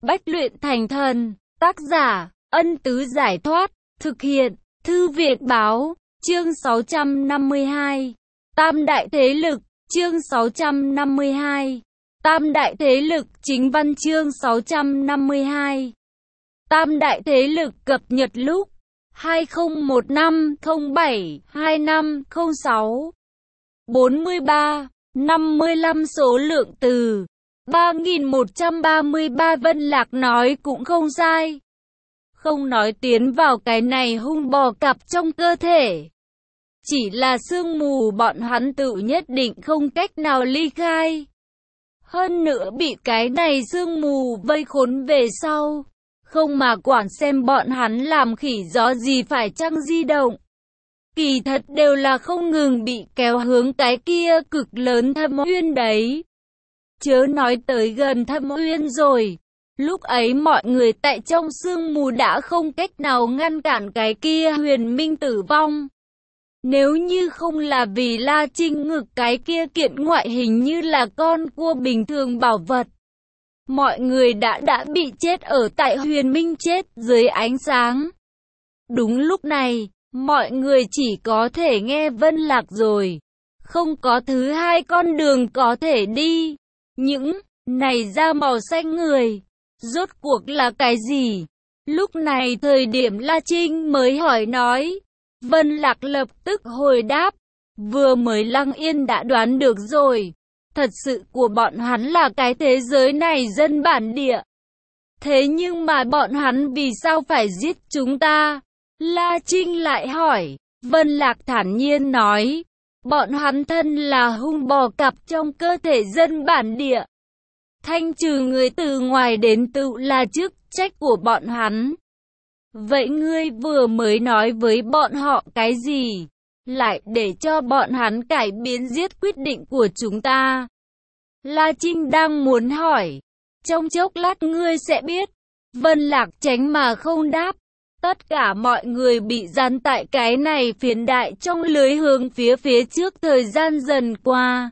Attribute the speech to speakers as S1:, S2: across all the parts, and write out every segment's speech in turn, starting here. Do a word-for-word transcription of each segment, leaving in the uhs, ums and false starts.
S1: Bách luyện thành thần. Tác giả, Ân Tứ Giải Thoát. Thực hiện, Thư viện Báo. Chương sáu trăm năm mươi hai. Tam đại thế lực. Chương sáu trăm năm mươi hai. Tam đại thế lực. Chính văn chương sáu trăm năm mươi hai. Tam đại thế lực cập nhật lúc hai không một năm không bảy hai năm không sáu. bốn mươi ba, năm mươi lăm số lượng từ. ba nghìn một trăm ba mươi ba Vân Lạc nói cũng không sai. Không nói tiến vào cái này hung bò cặp trong cơ thể. Chỉ là sương mù bọn hắn tự nhất định không cách nào ly khai. Hơn nữa bị cái này sương mù vây khốn về sau. Không mà quản xem bọn hắn làm khỉ gió gì phải chăng di động. Kỳ thật đều là không ngừng bị kéo hướng cái kia cực lớn thâm uyên đấy. Chớ nói tới gần thâm uyên rồi. Lúc ấy mọi người tại trong sương mù đã không cách nào ngăn cản cái kia huyền minh tử vong. Nếu như không là vì La Trinh ngực cái kia kiện ngoại hình như là con cua bình thường bảo vật. Mọi người đã đã bị chết ở tại huyền minh chết dưới ánh sáng. Đúng lúc này, mọi người chỉ có thể nghe Vân Lạc rồi. Không có thứ hai con đường có thể đi. Những này da màu xanh người, rốt cuộc là cái gì? Lúc này thời điểm La Trinh mới hỏi nói. Vân Lạc lập tức hồi đáp. Vừa mới Lăng Yên đã đoán được rồi. Thật sự của bọn hắn là cái thế giới này dân bản địa. Thế nhưng mà bọn hắn vì sao phải giết chúng ta? La Trinh lại hỏi. Vân Lạc thản nhiên nói. Bọn hắn thân là hung bò cặp trong cơ thể dân bản địa. Thanh trừ người từ ngoài đến tự là chức trách của bọn hắn. Vậy ngươi vừa mới nói với bọn họ cái gì? Lại để cho bọn hắn cải biến giết quyết định của chúng ta. La Trinh đang muốn hỏi. Trong chốc lát ngươi sẽ biết. Vân Lạc tránh mà không đáp. Tất cả mọi người bị dán tại cái này phiến đại trong lưới hướng phía phía trước thời gian dần qua.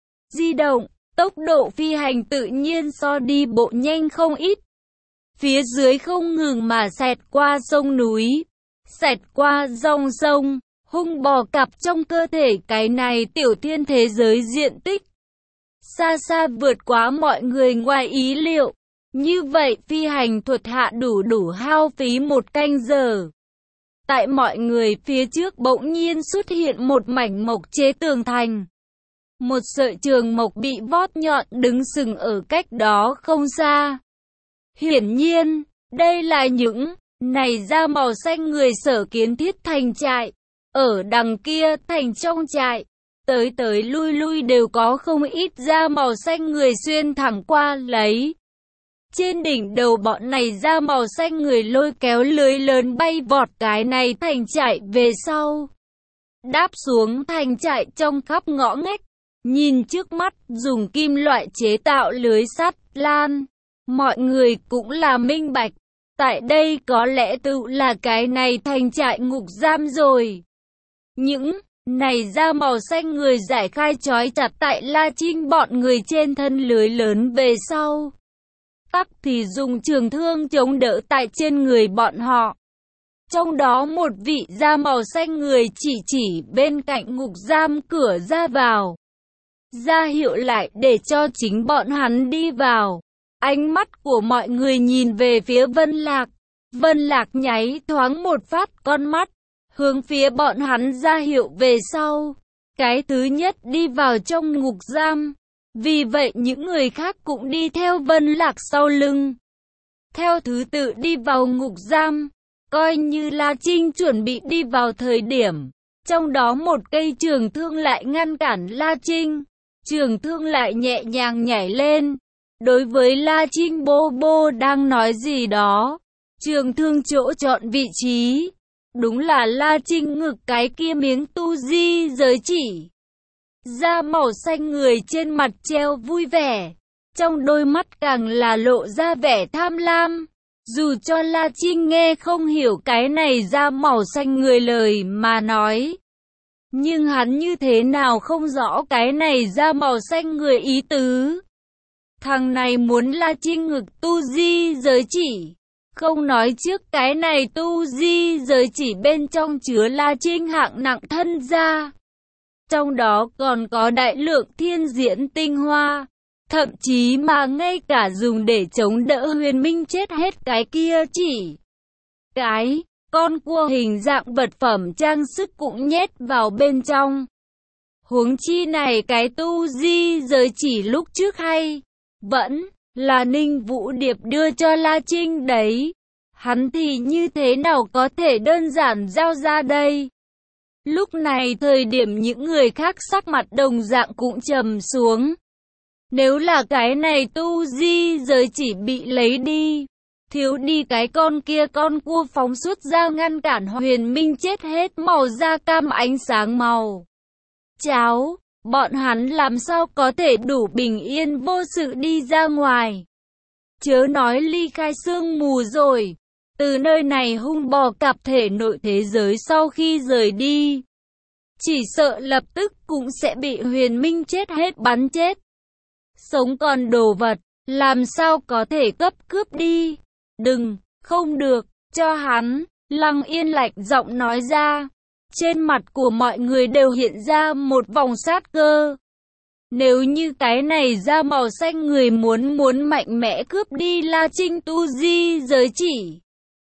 S1: Di động, tốc độ phi hành tự nhiên so đi bộ nhanh không ít. Phía dưới không ngừng mà xẹt qua sông núi, xẹt qua dòng sông, hung bò cặp trong cơ thể cái này tiểu thiên thế giới diện tích. Xa xa vượt quá mọi người ngoài ý liệu. Như vậy phi hành thuật hạ đủ đủ hao phí một canh giờ. Tại mọi người phía trước bỗng nhiên xuất hiện một mảnh mộc chế tường thành. Một sợi trường mộc bị vót nhọn đứng sừng ở cách đó không xa. Hiển nhiên, đây là những này da màu xanh người sở kiến thiết thành trại. Ở đằng kia thành trong trại, tới tới lui lui đều có không ít da màu xanh người xuyên thẳng qua lấy. Trên đỉnh đầu bọn này da màu xanh người lôi kéo lưới lớn bay vọt cái này thành trại về sau. Đáp xuống thành trại trong khắp ngõ ngách. Nhìn trước mắt dùng kim loại chế tạo lưới sắt lan. Mọi người cũng là minh bạch. Tại đây có lẽ tự là cái này thành trại ngục giam rồi. Những này da màu xanh người giải khai trói chặt tại La Trinh bọn người trên thân lưới lớn về sau. Tắc thì dùng trường thương chống đỡ tại trên người bọn họ. Trong đó một vị da màu xanh người chỉ chỉ bên cạnh ngục giam cửa ra vào. Ra hiệu lại để cho chính bọn hắn đi vào. Ánh mắt của mọi người nhìn về phía Vân Lạc. Vân Lạc nháy thoáng một phát con mắt. Hướng phía bọn hắn ra hiệu về sau. Cái thứ nhất đi vào trong ngục giam. Vì vậy những người khác cũng đi theo Vân Lạc sau lưng. Theo thứ tự đi vào ngục giam. Coi như La Trinh chuẩn bị đi vào thời điểm. Trong đó một cây trường thương lại ngăn cản La Trinh. Trường thương lại nhẹ nhàng nhảy lên. Đối với La Trinh bô bô đang nói gì đó. Trường thương chỗ chọn vị trí. Đúng là La Trinh ngực cái kia miếng tu di giới chỉ. Da màu xanh người trên mặt treo vui vẻ. Trong đôi mắt càng là lộ ra vẻ tham lam. Dù cho La Trinh nghe không hiểu cái này da màu xanh người lời mà nói. Nhưng hắn như thế nào không rõ cái này da màu xanh người ý tứ. Thằng này muốn La Trinh ngực tu di giới chỉ. Không nói trước cái này tu di giới chỉ bên trong chứa La Trinh hạng nặng thân gia. Trong đó còn có đại lượng thiên diễn tinh hoa. Thậm chí mà ngay cả dùng để chống đỡ Huyền Minh chết hết cái kia chỉ. Cái, con cua hình dạng vật phẩm trang sức cũng nhét vào bên trong. Huống chi này cái tu di giới chỉ lúc trước hay, vẫn là Ninh Vũ Điệp đưa cho La Trinh đấy. Hắn thì như thế nào có thể đơn giản giao ra đây? Lúc này thời điểm những người khác sắc mặt đồng dạng cũng trầm xuống. Nếu là cái này tu di giới chỉ bị lấy đi, thiếu đi cái con kia con cua phóng xuất ra ngăn cản Huyền Minh chết hết màu da cam ánh sáng màu cháo, bọn hắn làm sao có thể đủ bình yên vô sự đi ra ngoài. Chớ nói ly khai sương mù rồi, từ nơi này hung bò cạp thể nội thế giới sau khi rời đi, chỉ sợ lập tức cũng sẽ bị Huyền Minh chết hết bắn chết. Sống còn đồ vật, làm sao có thể cấp cướp đi? Đừng, không được, cho hắn. Lăng Yên lạnh giọng nói ra. Trên mặt của mọi người đều hiện ra một vòng sát cơ. Nếu như cái này da màu xanh người muốn muốn mạnh mẽ cướp đi La Trinh tu di giới chỉ,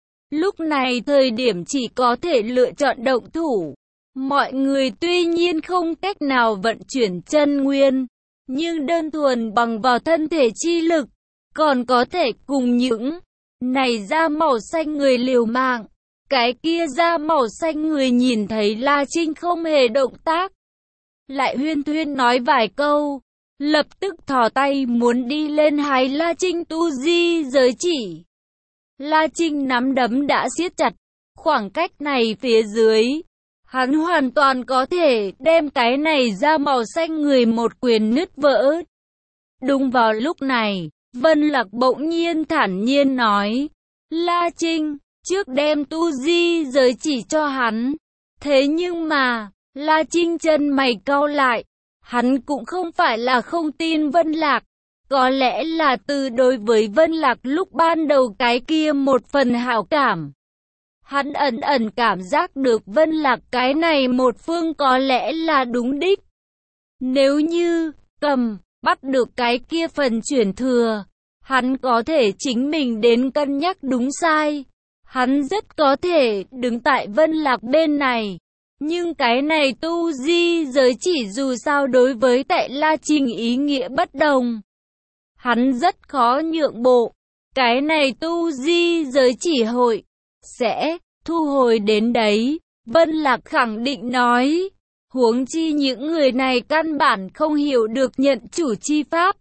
S1: lúc này thời điểm chỉ có thể lựa chọn động thủ. Mọi người tuy nhiên không cách nào vận chuyển chân nguyên, nhưng đơn thuần bằng vào thân thể chi lực, còn có thể cùng những này da màu xanh người liều mạng. Cái kia da màu xanh người nhìn thấy La Trinh không hề động tác, lại huyên thuyên nói vài câu, lập tức thò tay muốn đi lên hái La Trinh tu di giới chỉ. La Trinh nắm đấm đã siết chặt, khoảng cách này phía dưới, hắn hoàn toàn có thể đem cái này da màu xanh người một quyền nứt vỡ. Đúng vào lúc này, Vân Lạc bỗng nhiên thản nhiên nói, La Trinh, trước đem tu di giới chỉ cho hắn. Thế nhưng mà, La Trinh chân mày cau lại, hắn cũng không phải là không tin Vân Lạc, có lẽ là từ đối với Vân Lạc lúc ban đầu cái kia một phần hảo cảm. Hắn ẩn ẩn cảm giác được Vân Lạc cái này một phương có lẽ là đúng đích. Nếu như, cầm, bắt được cái kia phần chuyển thừa, hắn có thể chính mình đến cân nhắc đúng sai. Hắn rất có thể đứng tại Vân Lạc bên này. Nhưng cái này tu di giới chỉ dù sao đối với tại La Trinh ý nghĩa bất đồng. Hắn rất khó nhượng bộ. Cái này tu di giới chỉ hội sẽ thu hồi đến đấy. Vân Lạc khẳng định nói. Huống chi những người này căn bản không hiểu được nhận chủ chi pháp.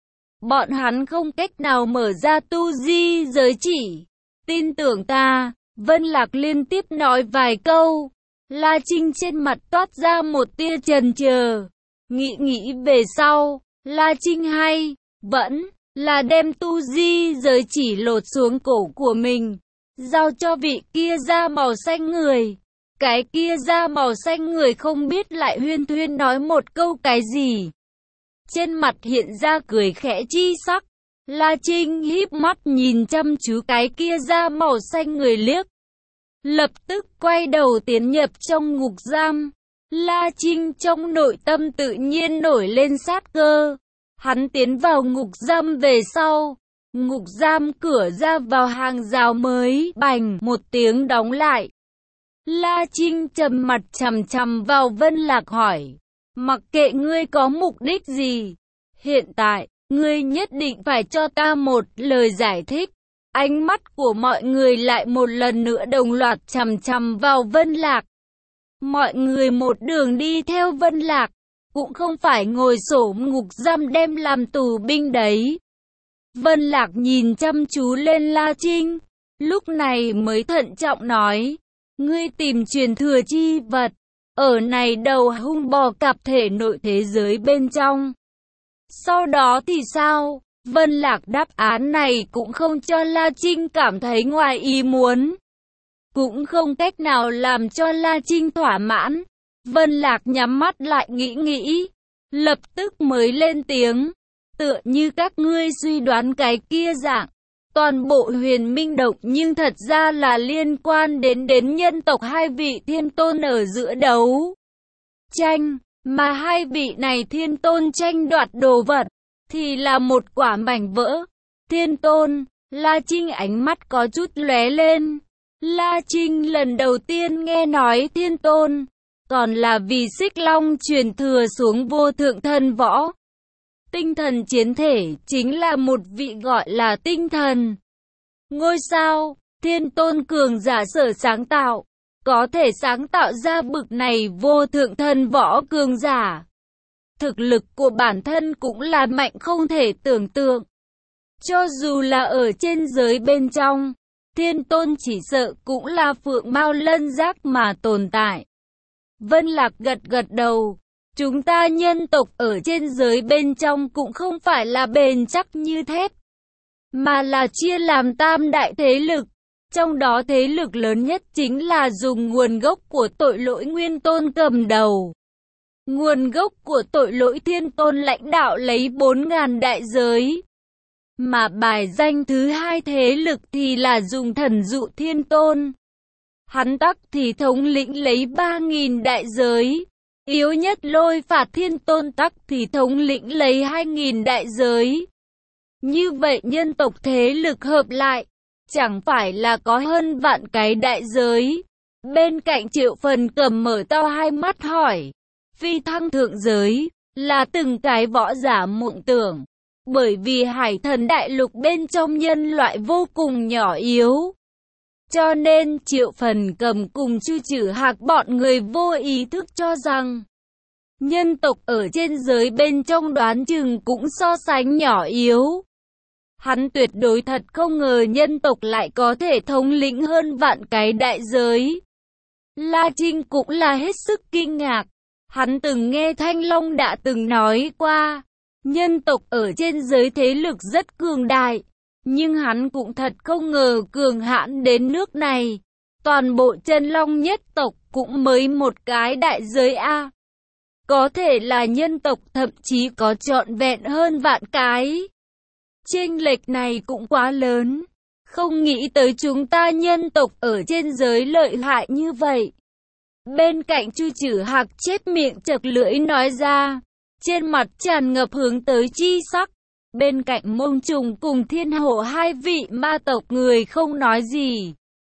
S1: Bọn hắn không cách nào mở ra tu di giới chỉ. Tin tưởng ta, Vân Lạc liên tiếp nói vài câu. La Trinh trên mặt toát ra một tia chần chờ. Nghĩ nghĩ về sau, La Trinh hay, vẫn là đem tu di giới chỉ lột xuống cổ của mình, giao cho vị kia da màu xanh người. Cái kia da màu xanh người không biết lại huyên thuyên nói một câu cái gì. Trên mặt hiện ra cười khẽ chi sắc. La Trinh híp mắt nhìn chăm chú cái kia da màu xanh người liếc. Lập tức quay đầu tiến nhập trong ngục giam. La Trinh trong nội tâm tự nhiên nổi lên sát cơ. Hắn tiến vào ngục giam về sau. Ngục giam cửa ra vào hàng rào mới bành một tiếng đóng lại. La Trinh trầm mặt chằm chằm vào Vân Lạc hỏi. Mặc kệ ngươi có mục đích gì, hiện tại, ngươi nhất định phải cho ta một lời giải thích. Ánh mắt của mọi người lại một lần nữa đồng loạt chằm chằm vào Vân Lạc. Mọi người một đường đi theo Vân Lạc, cũng không phải ngồi xổm ngục giam đem làm tù binh đấy. Vân Lạc nhìn chăm chú lên La Trinh, lúc này mới thận trọng nói. Ngươi tìm truyền thừa chi vật, ở này đầu hung bò cạp thể nội thế giới bên trong. Sau đó thì sao? Vân Lạc đáp án này cũng không cho La Trinh cảm thấy ngoài ý muốn. Cũng không cách nào làm cho La Trinh thỏa mãn. Vân Lạc nhắm mắt lại nghĩ nghĩ. Lập tức mới lên tiếng. Tựa như các ngươi suy đoán cái kia dạng, toàn bộ huyền minh động nhưng thật ra là liên quan đến đến nhân tộc hai vị thiên tôn ở giữa đấu tranh, mà hai vị này thiên tôn tranh đoạt đồ vật, thì là một quả mảnh vỡ. Thiên tôn, La Trinh ánh mắt có chút lóe lên. La Trinh lần đầu tiên nghe nói thiên tôn, còn là vì Xích Long truyền thừa xuống vô thượng thần võ. Tinh thần chiến thể chính là một vị gọi là tinh thần ngôi sao, thiên tôn cường giả sở sáng tạo, có thể sáng tạo ra bực này vô thượng thần võ cường giả. Thực lực của bản thân cũng là mạnh không thể tưởng tượng. Cho dù là ở trên giới bên trong, thiên tôn chỉ sợ cũng là phượng mao lân giác mà tồn tại. Vân Lạc gật gật đầu. Chúng ta nhân tộc ở trên giới bên trong cũng không phải là bền chắc như thép, mà là chia làm tam đại thế lực. Trong đó thế lực lớn nhất chính là dùng nguồn gốc của tội lỗi nguyên tôn cầm đầu. Nguồn gốc của tội lỗi thiên tôn lãnh đạo lấy bốn ngàn đại giới. Mà bài danh thứ hai thế lực thì là dùng thần dụ thiên tôn. Hắn tắc thì thống lĩnh lấy ba nghìn đại giới. Yếu nhất lôi phạt thiên tôn tắc thì thống lĩnh lấy hai nghìn đại giới. Như vậy nhân tộc thế lực hợp lại, chẳng phải là có hơn vạn cái đại giới. Bên cạnh Triệu Phần Cầm mở to hai mắt hỏi, phi thăng thượng giới, là từng cái võ giả mộng tưởng. Bởi vì hải thần đại lục bên trong nhân loại vô cùng nhỏ yếu. Cho nên Triệu Phần Cầm cùng Chu Trử Hạc bọn người vô ý thức cho rằng nhân tộc ở trên giới bên trong đoán chừng cũng so sánh nhỏ yếu. Hắn tuyệt đối thật không ngờ nhân tộc lại có thể thống lĩnh hơn vạn cái đại giới. La Trinh cũng là hết sức kinh ngạc. Hắn từng nghe Thanh Long đã từng nói qua, nhân tộc ở trên giới thế lực rất cường đại. Nhưng hắn cũng thật không ngờ cường hãn đến nước này. Toàn bộ Chân Long nhất tộc cũng mới một cái đại giới A. Có thể là nhân tộc thậm chí có trọn vẹn hơn vạn cái. Chênh lệch này cũng quá lớn. Không nghĩ tới chúng ta nhân tộc ở trên giới lợi hại như vậy. Bên cạnh Chu Trử Hạc chép miệng chật lưỡi nói ra. Trên mặt tràn ngập hướng tới chi sắc. Bên cạnh Mông Trùng cùng Thiên Hổ hai vị ma tộc người không nói gì.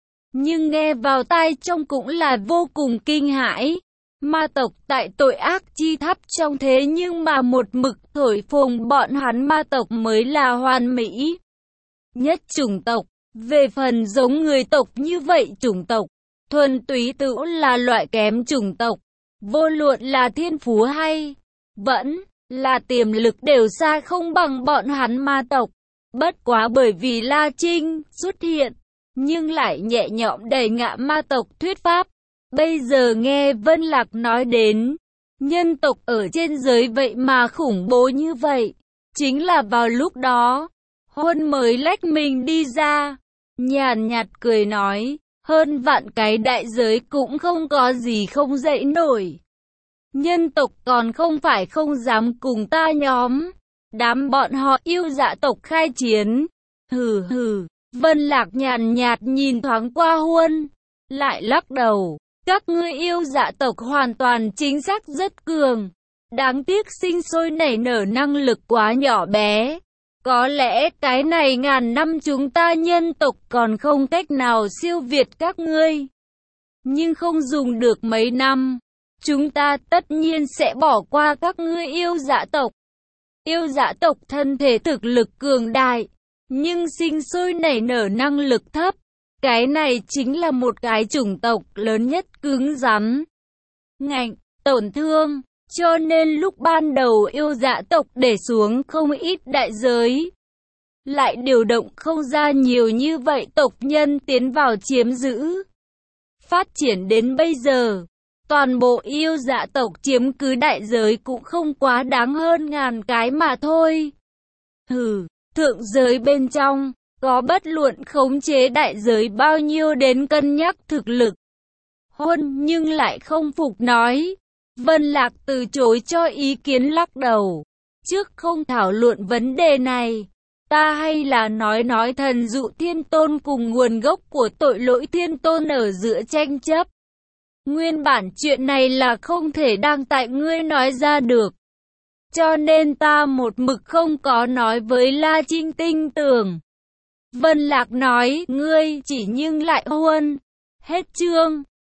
S1: Nhưng nghe vào tai trong cũng là vô cùng kinh hãi. Ma tộc tại tội ác chi tháp trong thế nhưng mà một mực thổi phồng bọn hắn ma tộc mới là hoàn mỹ nhất chủng tộc. Về phần giống người tộc như vậy chủng tộc, thuần túy tự là loại kém chủng tộc. Vô luận là thiên phú hay vẫn là tiềm lực đều xa không bằng bọn hắn ma tộc. Bất quá bởi vì La Trinh xuất hiện, nhưng lại nhẹ nhõm đẩy ngã ma tộc thuyết pháp. Bây giờ nghe Vân Lạc nói đến, nhân tộc ở trên giới vậy mà khủng bố như vậy. Chính là vào lúc đó, Huân mới lách mình đi ra, nhàn nhạt cười nói, hơn vạn cái đại giới cũng không có gì không dậy nổi. Nhân tộc còn không phải không dám cùng ta nhóm, đám bọn họ yêu dạ tộc khai chiến. Hừ hừ, Vân Lạc nhàn nhạt nhìn thoáng qua Huân, lại lắc đầu. Các ngươi yêu dạ tộc hoàn toàn chính xác rất cường. Đáng tiếc sinh sôi nảy nở năng lực quá nhỏ bé. Có lẽ cái này ngàn năm chúng ta nhân tộc còn không cách nào siêu việt các ngươi. Nhưng không dùng được mấy năm, chúng ta tất nhiên sẽ bỏ qua các ngươi yêu dạ tộc. Yêu dạ tộc thân thể thực lực cường đại, nhưng sinh sôi nảy nở năng lực thấp. Cái này chính là một cái chủng tộc lớn nhất cứng rắn, ngạnh, tổn thương. Cho nên lúc ban đầu yêu dạ tộc để xuống không ít đại giới, lại điều động không ra nhiều như vậy tộc nhân tiến vào chiếm giữ. Phát triển đến bây giờ, toàn bộ yêu dạ tộc chiếm cứ đại giới cũng không quá đáng hơn ngàn cái mà thôi. Hừ, thượng giới bên trong, có bất luận khống chế đại giới bao nhiêu đến cân nhắc thực lực. Huân nhưng lại không phục nói. Vân Lạc từ chối cho ý kiến lắc đầu. trước không thảo luận vấn đề này, ta hay là nói nói thần dụ thiên tôn cùng nguồn gốc của tội lỗi thiên tôn ở giữa tranh chấp. Nguyên bản chuyện này là không thể đăng tại ngươi nói ra được. Cho nên ta một mực không có nói với La Trinh tin tưởng. Vân Lạc nói, ngươi chỉ nhưng lại huân. Hết chương.